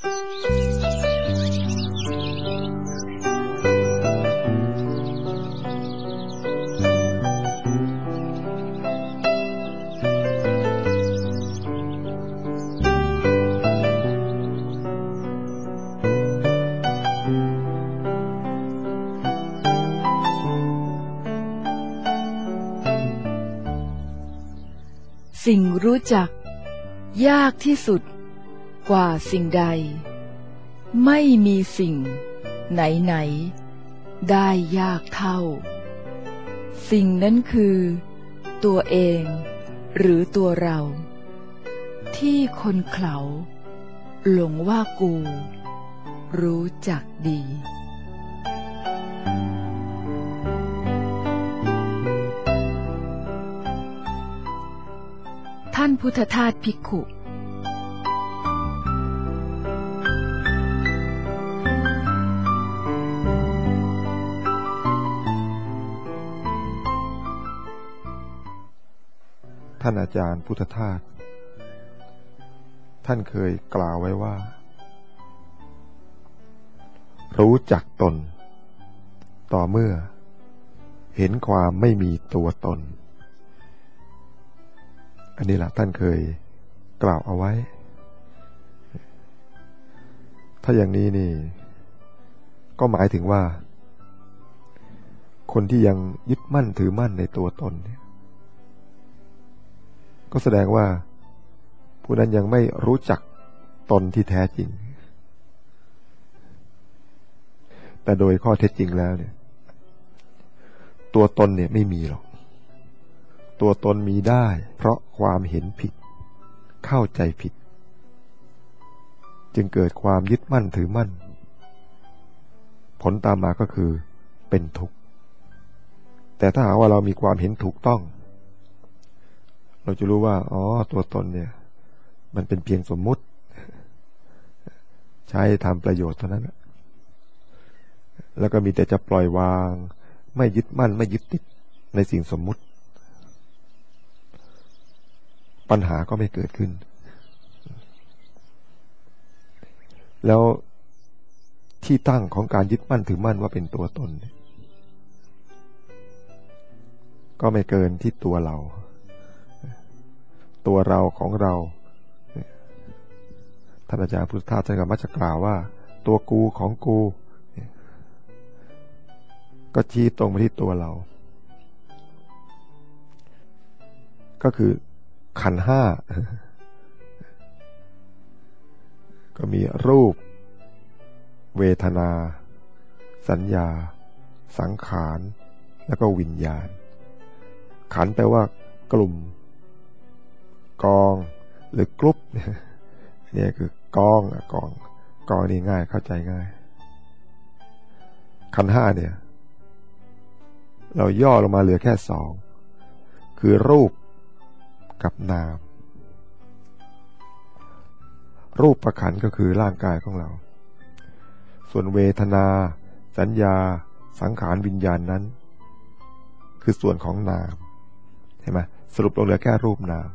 สิ่งรู้จักยากที่สุดกว่าสิ่งใดไม่มีสิ่งไหนๆได้ยากเท่าสิ่งนั้นคือตัวเองหรือตัวเราที่คนเขาหลงว่ากูรู้จักดีท่านพุทธทาสภิกขุท่านอาจารย์พุทธทาสท่านเคยกล่าวไว้ว่ารู้จักตนต่อเมื่อเห็นความไม่มีตัวตนอันนี้แหละท่านเคยกล่าวเอาไว้ถ้าอย่างนี้นี่ก็หมายถึงว่าคนที่ยังยึดมั่นถือมั่นในตัวตนเนี่ยก็แสดงว่าผู้นั้นยังไม่รู้จักตนที่แท้จริงแต่โดยข้อเท็จจริงแล้วเนี่ยตัวตนเนี่ยไม่มีหรอกตัวตนมีได้เพราะความเห็นผิดเข้าใจผิดจึงเกิดความยึดมั่นถือมั่นผลตามมาก็คือเป็นทุกข์แต่ถ้าหากว่าเรามีความเห็นถูกต้องเราจะรู้ว่าอ๋อตัวตนเนี่ยมันเป็นเพียงสมมุติใช้ทำประโยชน์เท่านั้นแล้วก็มีแต่จะปล่อยวางไม่ยึดมั่นไม่ยึดติดในสิ่งสมมุติปัญหาก็ไม่เกิดขึ้นแล้วที่ตั้งของการยึดมั่นถือมั่นว่าเป็นตัวตนก็ไม่เกินที่ตัวเราของเราท่านอาจารย์พุทธทาสท่านก็มักจะกล่าวว่าตัวกูของกูก็ชี้ตรงไปที่ตัวเราก็คือขันธ์ห้าก็มีรูปเวทนาสัญญาสังขารแล้วก็วิญญาณขันธ์แปลว่ากลุ่มกองหรือกรุ๊ปเนี่ยคือกองนี่ง่ายเข้าใจง่ายขันธ์ห้าเนี่ยเราย่อลงมาเหลือแค่สองคือรูปกับนามรูปประขันก็คือร่างกายของเราส่วนเวทนาสัญญาสังขารวิญญาณนั้นคือส่วนของนามเห็นไหมสรุปลงเหลือแค่รูปนาม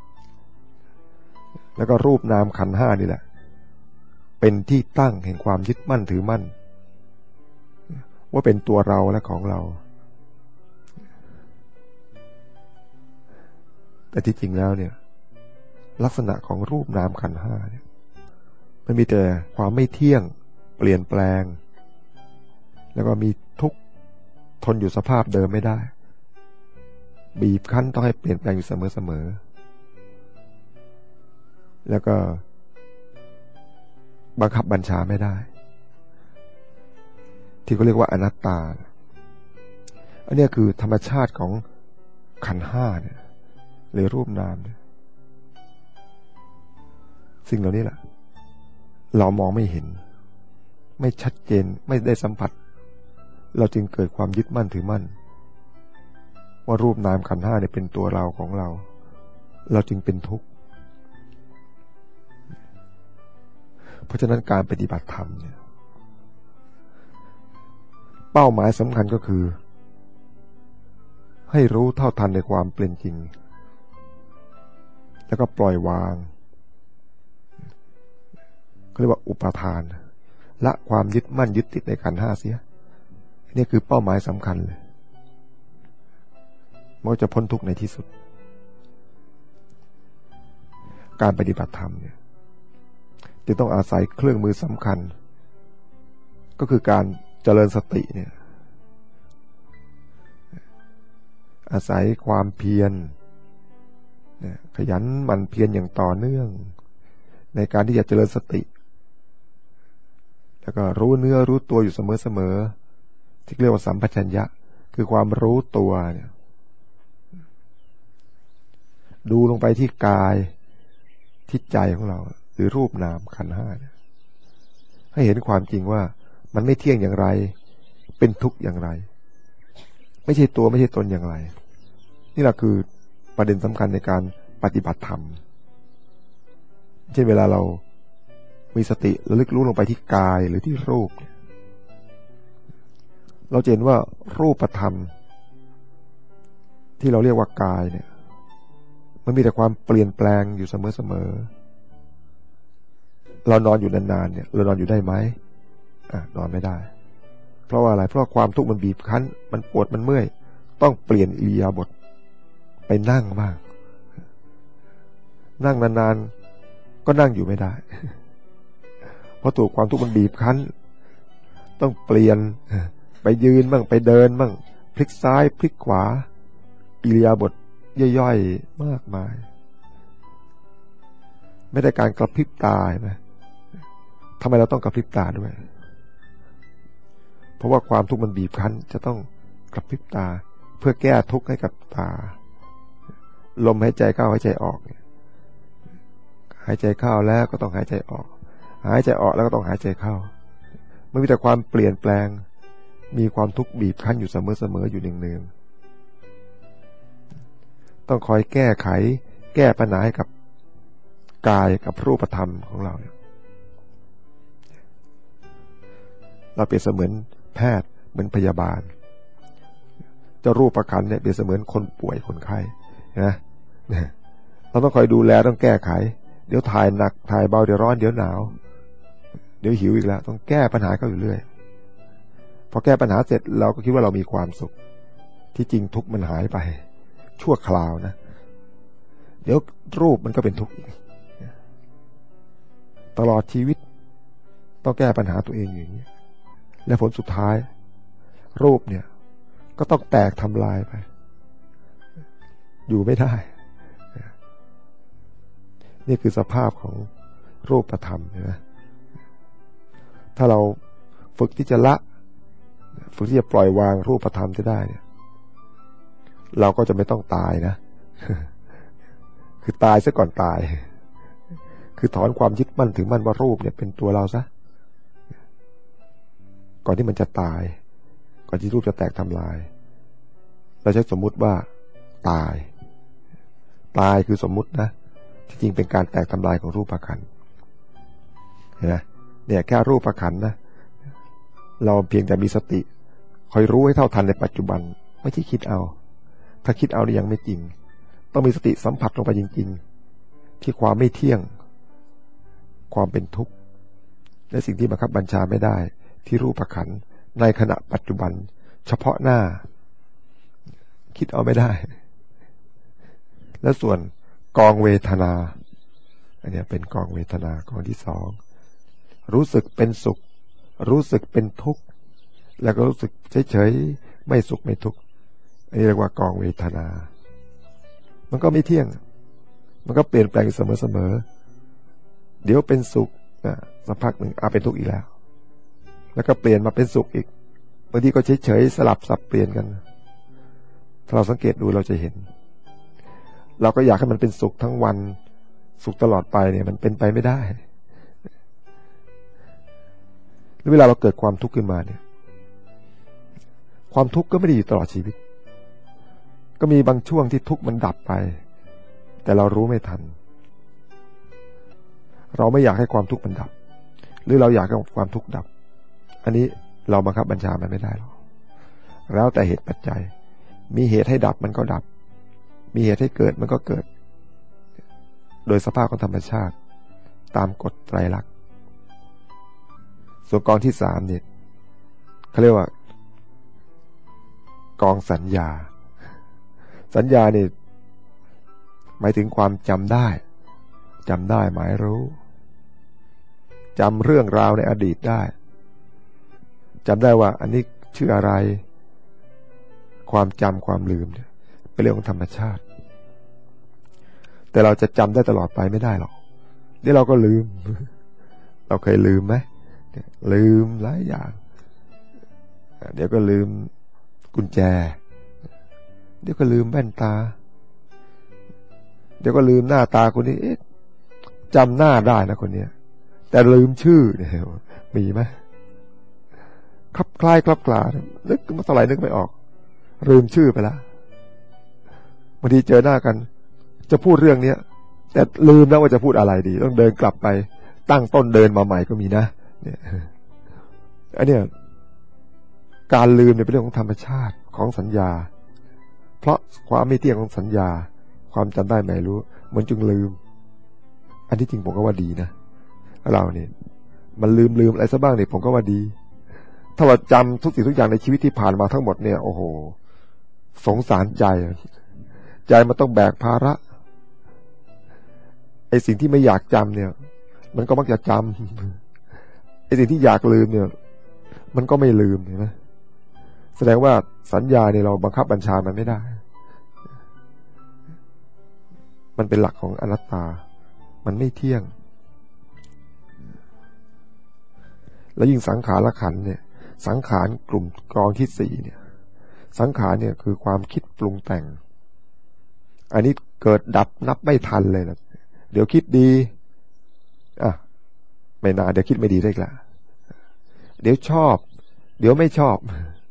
แล้วก็รูปนามขันธ์ห้านี่แหละเป็นที่ตั้งแห่งความยึดมั่นถือมั่นว่าเป็นตัวเราและของเราแต่ที่จริงแล้วเนี่ยลักษณะของรูปนามขันธ์ห้าเนี่ยมันมีแต่ความไม่เที่ยงเปลี่ยนแปลงแล้วก็มีทุกข์ทนอยู่สภาพเดิมไม่ได้บีบคั้นต้องให้เปลี่ยนแปลงอยู่เสมอแล้วก็บังคับบัญชาไม่ได้ที่เขาเรียกว่าอนัตตาอันนี้คือธรรมชาติของขันธ์ห้าเนี่ยหรือรูปนามเนี่ยสิ่งเหล่านี้แหละเรามองไม่เห็นไม่ชัดเจนไม่ได้สัมผัสเราจึงเกิดความยึดมั่นถือมั่นว่ารูปนามขันธ์ห้าเนี่ยเป็นตัวเราของเราจึงเป็นทุกข์เพราะฉะนั้นการปฏิบัติธรรมเนี่ยเป้าหมายสำคัญก็คือให้รู้เท่าทันในความเป็นจริงแล้วก็ปล่อยวางเขาเรียกว่าอุปาทานละความยึดมั่นยึดติดในขันธ์ห้าเสียนี่คือเป้าหมายสำคัญเลยมันจะพ้นทุกข์ในที่สุดการปฏิบัติธรรมเนี่ยจะต้องอาศัยเครื่องมือสำคัญก็คือการเจริญสติเนี่ยอาศัยความเพียรขยันหมั่นเพียรอย่างต่อเนื่องในการที่จะเจริญสติแล้วก็รู้เนื้อรู้ตัวอยู่เสมอๆที่เรียกว่าสัมปชัญญะคือความรู้ตัวเนี่ยดูลงไปที่กายที่ใจของเราหรือรูปนามขันธ์ห้าเนี่ยให้เห็นความจริงว่ามันไม่เที่ยงอย่างไรเป็นทุกข์อย่างไรไม่ใช่ตัวไม่ใช่ตนอย่างไรนี่แหละคือประเด็นสำคัญในการปฏิบัติธรรมเช่นเวลาเรามีสติระลึกรู้ลงไปที่กายหรือที่รูปเราจะเห็นว่ารูปธรรมที่เราเรียกว่ากายเนี่ยมันมีแต่ความเปลี่ยนแปลงอยู่เสมอเรานอนอยู่นานๆเนี่ยเรานอนอยู่ได้ไหมนอนไม่ได้เพราะว่าอะไรเพราะความทุกข์มันบีบคั้นมันปวดมันเมื่อยต้องเปลี่ยนอิริยาบถไปนั่งบ้างนั่งนานๆก็นั่งอยู่ไม่ได้เพราะถูกความทุกข์มันบีบคั้นต้องเปลี่ยนไปยืนบ้างไปเดินบ้างพลิกซ้ายพลิกขวาอิริยาบถย่อยๆมากมายไม่ได้การกระพริบตาใช่ไหมทำไมเราต้องกระพริบตาด้วยเพราะว่าความทุกข์มันบีบคั้นจะต้องกระพริบตาเพื่อแก้ทุกข์ให้กับตาลมหายใจเข้าหายใจออกหายใจเข้าแล้วก็ต้องหายใจออกหายใจออกแล้วก็ต้องหายใจเข้ามันมีแต่ความเปลี่ยนแปลงมีความทุกข์บีบคั้นอยู่เสมอๆอยู่เนืองๆต้องคอยแก้ไขแก้ปัญหาให้กับกายกับรูปธรรมของเราเราเปรียบเสมือนแพทย์เหมือนพยาบาลเจ้ารูปขันธ์เนี่ยเปรียบเสมือนคนป่วยคนไข้นะเราต้องคอยดูแลต้องแก้ไขเดี๋ยวถ่ายหนักถ่ายเบาเดี๋ยวร้อนเดี๋ยวหนาวเดี๋ยวหิวอีกแล้วต้องแก้ปัญหาเขาอยู่เรื่อยพอแก้ปัญหาเสร็จเราก็คิดว่าเรามีความสุขที่จริงทุกข์มันหายไปชั่วคราวนะเดี๋ยวรูปมันก็เป็นทุกข์ตลอดชีวิตต้องแก้ปัญหาตัวเองอย่างนี้และผลสุดท้ายรูปเนี่ยก็ต้องแตกทำลายไปอยู่ไม่ได้นี่คือสภาพของรูปธรรมนะถ้าเราฝึกที่จะละฝึกที่จะปล่อยวางรูปธรรมจะได้เนี่ยเราก็จะไม่ต้องตายนะคือตายซะก่อนตายคือถอนความยึดมั่นถือมั่นว่ารูปเนี่ยเป็นตัวเราซะก่อนที่มันจะตายก่อนที่รูปจะแตกทำลายเราใช้สมมุติว่าตายคือสมมุตินะที่จริงเป็นการแตกทำลายของรูปขันธ์เห็นไหมเนี่ยแค่รูปขันธ์นะเราเพียงแต่มีสติคอยรู้ให้เท่าทันในปัจจุบันไม่ใช่คิดเอาถ้าคิดเอานี่ยังไม่จริงต้องมีสติสัมผัสลงไปจริงๆที่ความไม่เที่ยงความเป็นทุกข์และสิ่งที่บังคับบัญชาไม่ได้ที่รูปขันธ์ในขณะปัจจุบันเฉพาะหน้าคิดเอาไม่ได้และส่วนกองเวทนาอันนี้เป็นกองเวทนากองที่สองรู้สึกเป็นสุขรู้สึกเป็นทุกข์แล้วก็รู้สึกเฉยๆไม่สุขไม่ทุกข์อันนี้เรียกว่ากองเวทนามันก็ไม่เที่ยงมันก็เปลี่ยนแปลงเสมอๆเดี๋ยวเป็นสุขสักพักหนึ่งเป็นทุกข์อีกแล้วก็เปลี่ยนมาเป็นสุขอีกบางทีก็เฉยๆสลับสับเปลี่ยนกันถ้าเราสังเกตดูเราจะเห็นเราก็อยากให้มันเป็นสุขทั้งวันสุขตลอดไปเนี่ยมันเป็นไปไม่ได้หรือเวลาเราเกิดความทุกข์ขึ้นมาเนี่ยความทุกข์ก็ไม่ได้อยู่ตลอดชีวิตก็มีบางช่วงที่ทุกข์มันดับไปแต่เรารู้ไม่ทันเราไม่อยากให้ความทุกข์มันดับหรือเราอยากให้ความทุกข์ดับอันนี้เราบังคับบัญชามันไม่ได้หรอกแล้วแต่เหตุปัจจัยมีเหตุให้ดับมันก็ดับมีเหตุให้เกิดมันก็เกิดโดยสภาพของธรรมชาติตามกฎไตรลักษณ์ส่วนกองที่สามเนี่ยเขาเรียกว่ากองสัญญาสัญญาเนี่ยหมายถึงความจำได้หมายรู้จำเรื่องราวในอดีตได้จำได้ว่าอันนี้ชื่ออะไรความจำความลืมเนี่ยเป็นเรื่องของธรรมชาติแต่เราจะจำได้ตลอดไปไม่ได้หรอกเดี๋ยวเราก็ลืมเราเคยลืมไหมลืมหลายอย่างเดี๋ยวก็ลืมกุญแจเดี๋ยวก็ลืมแว่นตาเดี๋ยวก็ลืมหน้าตาคนนี้จำหน้าได้นะคนเนี้ยแต่ลืมชื่อเนี่ยมีไหมคลับคล้ายคลับคลานึกมาเท่าไหร่นึกไม่ออกลืมชื่อไปแล้วบางทีเจอหน้ากันจะพูดเรื่องเนี้ยแต่ลืมแล้วว่าจะพูดอะไรดีต้องเดินกลับไปตั้งต้นเดินมาใหม่ก็มีนะเนี่ยอันเนี้ยการลืมเนี่ยเป็นเรื่องของธรรมชาติของสัญญาเพราะความไม่เที่ยงของสัญญาความจำได้ไม่รู้มันจึงลืมอันที่จริงผมก็ว่าดีนะเราเนี่ยมันลืมอะไรซะบ้างเนี่ยผมก็ว่าดีถ้าเราจำทุกสิ่งทุกอย่างในชีวิตที่ผ่านมาทั้งหมดเนี่ยโอ้โหสงสารใจมันต้องแบกภาระไอ้สิ่งที่ไม่อยากจำเนี่ยมันก็มักจะจำไอ้สิ่งที่อยากลืมเนี่ยมันก็ไม่ลืมเห็นไหมแสดงว่าสัญญาเนี่ยเราบังคับบัญชามันไม่ได้มันเป็นหลักของอนัตตามันไม่เที่ยงแล้วยิ่งสังขารขันธ์เนี่ยสังขารกลุ่มกองที่สี่เนี่ยสังขารเนี่ยคือความคิดปรุงแต่งอันนี้เกิดดับนับไม่ทันเลยนะเดี๋ยวคิดดีไม่นานเดี๋ยวคิดไม่ดีได้อีกละเดี๋ยวชอบเดี๋ยวไม่ชอบ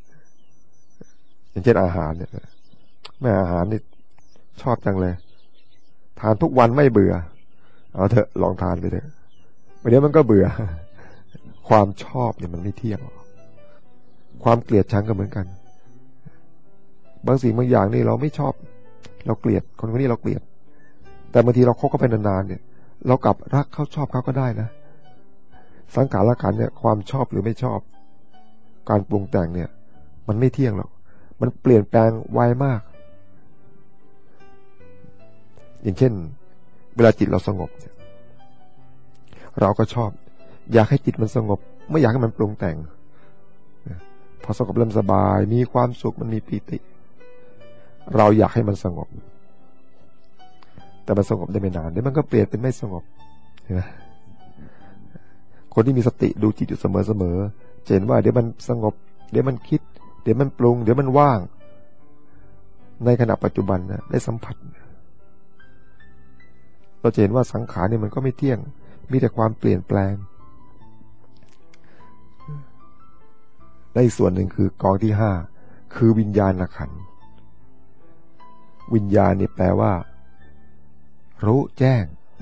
อย่างเช่นอาหารเนี่ยแม่อาหารนี่ชอบจังเลยทานทุกวันไม่เบื่อเอาเถอะลองทานไปเถอะเดี๋ยวมันก็เบื่อความชอบเนี่ยมันไม่เที่ยงความเกลียดชังก็เหมือนกันบางสิ่งบางอย่างนี่เราไม่ชอบเราเกลียดคนนี้เราเกลียดแต่บางทีเราคบกันไปนานๆเนี่ยเรากลับรักเขาชอบเขาก็ได้นะสังขารขันธ์เนี่ยความชอบหรือไม่ชอบการปรุงแต่งเนี่ยมันไม่เที่ยงหรอกมันเปลี่ยนแปลงไวมากอย่างเช่นเวลาจิตเราสงบเนี่ยเราก็ชอบอยากให้จิตมันสงบไม่อยากให้มันปรุงแต่งพอสงบเริ่มสบายมีความสุขมันมีปีติเราอยากให้มันสงบแต่มันสงบได้ไม่นานเดี๋ยวมันก็เปลี่ยนเป็นไม่สงบเห็นไหมคนที่มีสติดูจิตอยู่เสมอๆเห็นว่าเดี๋ยวมันสงบเดี๋ยวมันคิดเดี๋ยวมันปรุงเดี๋ยวมันว่างในขณะปัจจุบันนะได้สัมผัสเราจะเห็นว่าสังขารเนี่ยมันก็ไม่เที่ยงมีแต่ความเปลี่ยนแปลงและอีกส่วนหนึ่งคือกองที่ห้าคือวิญญาณขันธ์วิญญาณนี่แปลว่ารู้แจ้ง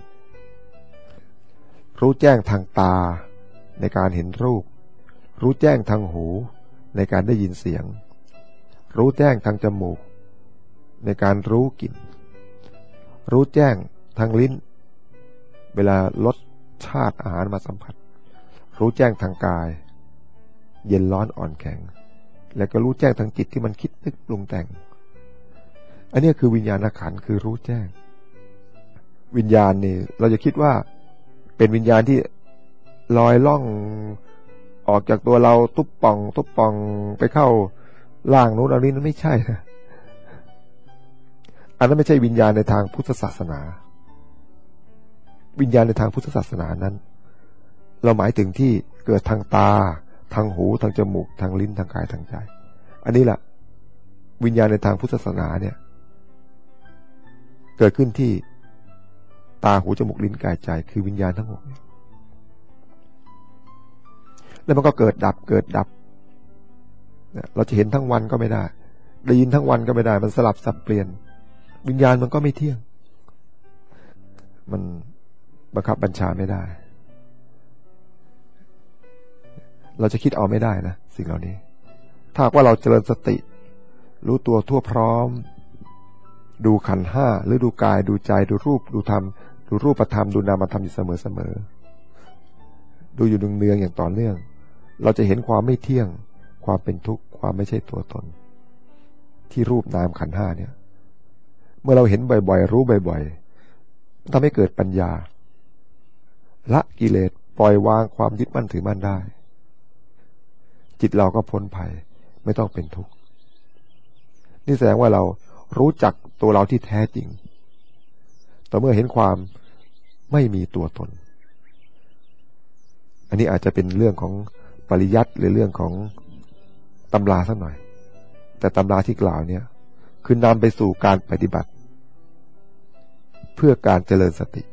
ทางตาในการเห็นรูปรู้แจ้งทางหูในการได้ยินเสียงรู้แจ้งทางจมูกในการรู้กลิ่นรู้แจ้งทางลิ้นเวลารสชาติอาหารมาสัมผัสรู้แจ้งทางกายเย็นร้อนอ่อนแข็งและก็รู้แจ้งทางจิตที่มันคิดนึกปรุงแต่งอันนี้คือวิญญาณขันธ์คือรู้แจ้งวิญญาณนี่เราจะคิดว่าเป็นวิญญาณที่ลอยล่องออกจากตัวเราตุ๊บป่องไปเข้าล่างนู้นอันนี้นั้นไม่ใช่นะอันนั้นไม่ใช่วิญญาณในทางพุทธศาสนาวิญญาณในทางพุทธศาสนานั้นเราหมายถึงที่เกิดทางตาทางหูทางจมูกทางลิ้นทางกายทางใจอันนี้แหละวิญญาณในทางพุทธศาสนาเนี่ยเกิดขึ้นที่ตาหูจมูกลิ้นกายใจคือวิญญาณทั้งหมดแล้วมันก็เกิดดับเราจะเห็นทั้งวันก็ไม่ได้ได้ยินทั้งวันก็ไม่ได้มันสลับสับเปลี่ยนวิญญาณมันก็ไม่เที่ยงมันบังคับบัญชาไม่ได้เราจะคิดเอาไม่ได้นะสิ่งเหล่านี้ถ้าว่าเราเจริญสติรู้ตัวทั่วพร้อมดูขันธ์ห้าหรือดูกายดูใจดูรูปดูธรรมดูรูปธรรมดูนามธรรมอยู่เสมอดูอยู่เนืองๆอย่างต่อเนื่องเราจะเห็นความไม่เที่ยงความเป็นทุกข์ความไม่ใช่ตัวตนที่รูปนามขันธ์ห้าเนี่ยเมื่อเราเห็นบ่อยๆรู้บ่อยๆทำให้เกิดปัญญาละกิเลสปล่อยวางความยึดมั่นถือมั่นได้จิตเราก็พ้นภัยไม่ต้องเป็นทุกข์นี่แสดงว่าเรารู้จักตัวเราที่แท้จริงต่อเมื่อเห็นความไม่มีตัวตนอันนี้อาจจะเป็นเรื่องของปริยัติหรือเรื่องของตำราสักหน่อยแต่ตำราที่กล่าวเนี่ยคือนำไปสู่การปฏิบัติเพื่อการเจริญสติ